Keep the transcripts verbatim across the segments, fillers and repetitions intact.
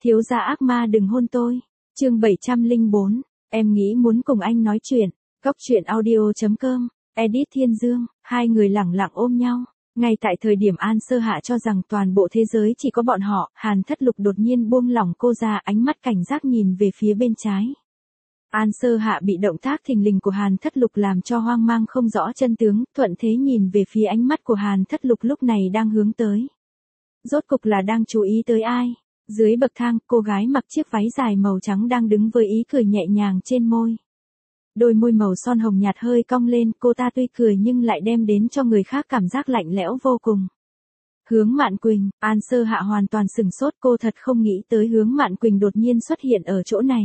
Thiếu gia ác ma đừng hôn tôi. Chương bảy trăm lẻ bốn, em nghĩ muốn cùng anh nói chuyện. Góc truyện audio chấm com, edit Thiên Dương, hai người lẳng lặng ôm nhau. Ngay tại thời điểm An Sơ Hạ cho rằng toàn bộ thế giới chỉ có bọn họ, Hàn Thất Lục đột nhiên buông lỏng cô ra, ánh mắt cảnh giác nhìn về phía bên trái. An Sơ Hạ bị động tác thình lình của Hàn Thất Lục làm cho hoang mang không rõ chân tướng, thuận thế nhìn về phía ánh mắt của Hàn Thất Lục lúc này đang hướng tới. Rốt cục là đang chú ý tới ai? Dưới bậc thang, cô gái mặc chiếc váy dài màu trắng đang đứng với ý cười nhẹ nhàng trên môi. Đôi môi màu son hồng nhạt hơi cong lên, cô ta tươi cười nhưng lại đem đến cho người khác cảm giác lạnh lẽo vô cùng. Hướng Mạn Quỳnh, An Sơ Hạ hoàn toàn sửng sốt, cô thật không nghĩ tới Hướng Mạn Quỳnh đột nhiên xuất hiện ở chỗ này.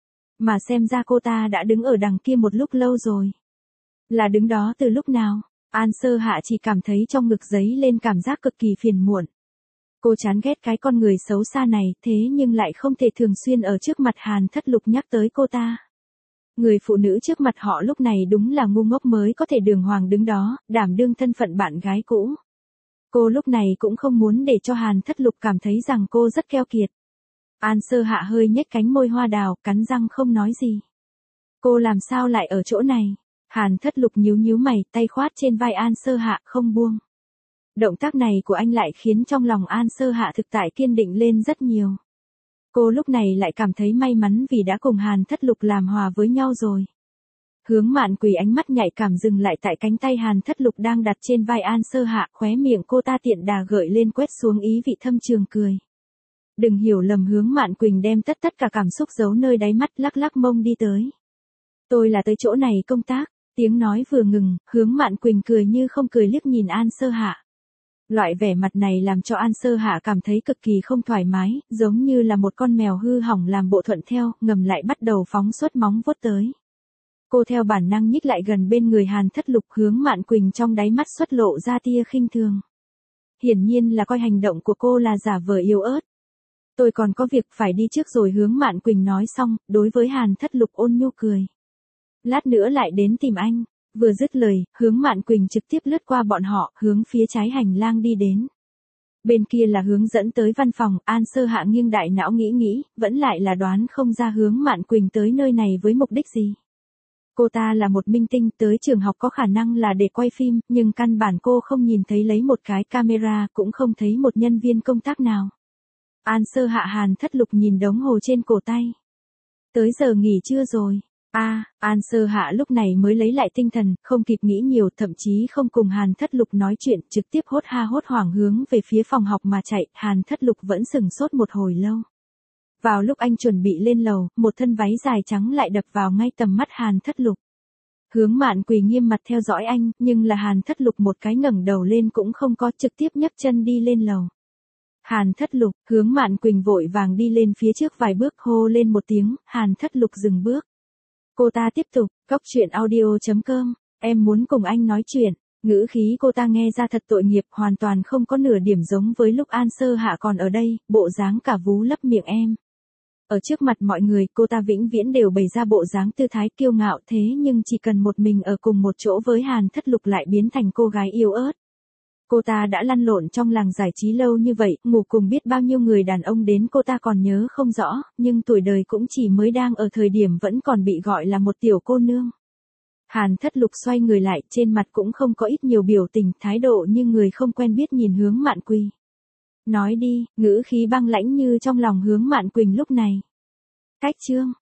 Mà xem ra cô ta đã đứng ở đằng kia một lúc lâu rồi. Là đứng đó từ lúc nào? An Sơ Hạ chỉ cảm thấy trong ngực dấy lên cảm giác cực kỳ phiền muộn. Cô chán ghét cái con người xấu xa này, thế nhưng lại không thể thường xuyên ở trước mặt Hàn Thất Lục nhắc tới cô ta. Người phụ nữ trước mặt họ lúc này đúng là ngu ngốc mới có thể đường hoàng đứng đó, đảm đương thân phận bạn gái cũ. Cô lúc này cũng không muốn để cho Hàn Thất Lục cảm thấy rằng cô rất keo kiệt. An Sơ Hạ hơi nhếch cánh môi hoa đào, cắn răng không nói gì. Cô làm sao lại ở chỗ này? Hàn Thất Lục nhíu nhíu mày, tay khoát trên vai An Sơ Hạ không buông. Động tác này của anh lại khiến trong lòng An Sơ Hạ thực tại kiên định lên rất nhiều. Cô lúc này lại cảm thấy may mắn vì đã cùng Hàn Thất Lục làm hòa với nhau rồi. Hướng Mạn Quỳ ánh mắt nhạy cảm dừng lại tại cánh tay Hàn Thất Lục đang đặt trên vai An Sơ Hạ, khóe miệng cô ta tiện đà gợi lên quét xuống ý vị thâm trường cười. Đừng hiểu lầm, Hướng Mạn Quỳnh đem tất tất cả cảm xúc giấu nơi đáy mắt, lắc lắc mông đi tới. Tôi là tới chỗ này công tác. Tiếng nói vừa ngừng, Hướng Mạn Quỳnh cười như không cười liếc nhìn An Sơ Hạ. Loại vẻ mặt này làm cho An Sơ Hạ cảm thấy cực kỳ không thoải mái, giống như là một con mèo hư hỏng làm bộ thuận theo, ngầm lại bắt đầu phóng suốt móng vuốt tới. Cô theo bản năng nhích lại gần bên người Hàn Thất Lục, Hướng Mạn Quỳnh trong đáy mắt xuất lộ ra tia khinh thường. Hiển nhiên là coi hành động của cô là giả vờ yếu ớt. Tôi còn có việc phải đi trước rồi, Hướng Mạn Quỳnh nói xong, đối với Hàn Thất Lục ôn nhu cười. Lát nữa lại đến tìm anh. Vừa dứt lời, Hướng Mạn Quỳnh trực tiếp lướt qua bọn họ, hướng phía trái hành lang đi đến. Bên kia là hướng dẫn tới văn phòng, An Sơ Hạ nghiêng đại não nghĩ nghĩ, vẫn lại là đoán không ra Hướng Mạn Quỳnh tới nơi này với mục đích gì. Cô ta là một minh tinh, tới trường học có khả năng là để quay phim, nhưng căn bản cô không nhìn thấy lấy một cái camera, cũng không thấy một nhân viên công tác nào. An Sơ Hạ Hàn Thất Lục nhìn đống hồ trên cổ tay. Tới giờ nghỉ trưa rồi. A, à, An Sơ Hạ lúc này mới lấy lại tinh thần, không kịp nghĩ nhiều, thậm chí không cùng Hàn Thất Lục nói chuyện, trực tiếp hốt ha hốt hoảng hướng về phía phòng học mà chạy. Hàn Thất Lục vẫn sừng sốt một hồi lâu. Vào lúc anh chuẩn bị lên lầu, một thân váy dài trắng lại đập vào ngay tầm mắt Hàn Thất Lục. Hướng Mạn Quỳ nghiêm mặt theo dõi anh, nhưng là Hàn Thất Lục một cái ngẩng đầu lên cũng không có, trực tiếp nhấc chân đi lên lầu. Hàn Thất Lục, Hướng Mạn Quỳnh vội vàng đi lên phía trước vài bước, hô lên một tiếng, Hàn Thất Lục dừng bước. Cô ta tiếp tục, góc truyện audio chấm com, em muốn cùng anh nói chuyện. Ngữ khí cô ta nghe ra thật tội nghiệp, hoàn toàn không có nửa điểm giống với lúc An Sơ Hạ còn ở đây, bộ dáng cả vú lấp miệng em. Ở trước mặt mọi người, cô ta vĩnh viễn đều bày ra bộ dáng tư thái kiêu ngạo, thế nhưng chỉ cần một mình ở cùng một chỗ với Hàn Thất Lục lại biến thành cô gái yếu ớt. Cô ta đã lăn lộn trong làng giải trí lâu như vậy, ngủ cùng biết bao nhiêu người đàn ông đến cô ta còn nhớ không rõ, nhưng tuổi đời cũng chỉ mới đang ở thời điểm vẫn còn bị gọi là một tiểu cô nương. Hàn Thất Lục xoay người lại, trên mặt cũng không có ít nhiều biểu tình, thái độ như người không quen biết nhìn Hướng Mạn Quỳ. Nói đi, ngữ khí băng lãnh như trong lòng Hướng Mạn Quỳnh lúc này. Cách chương.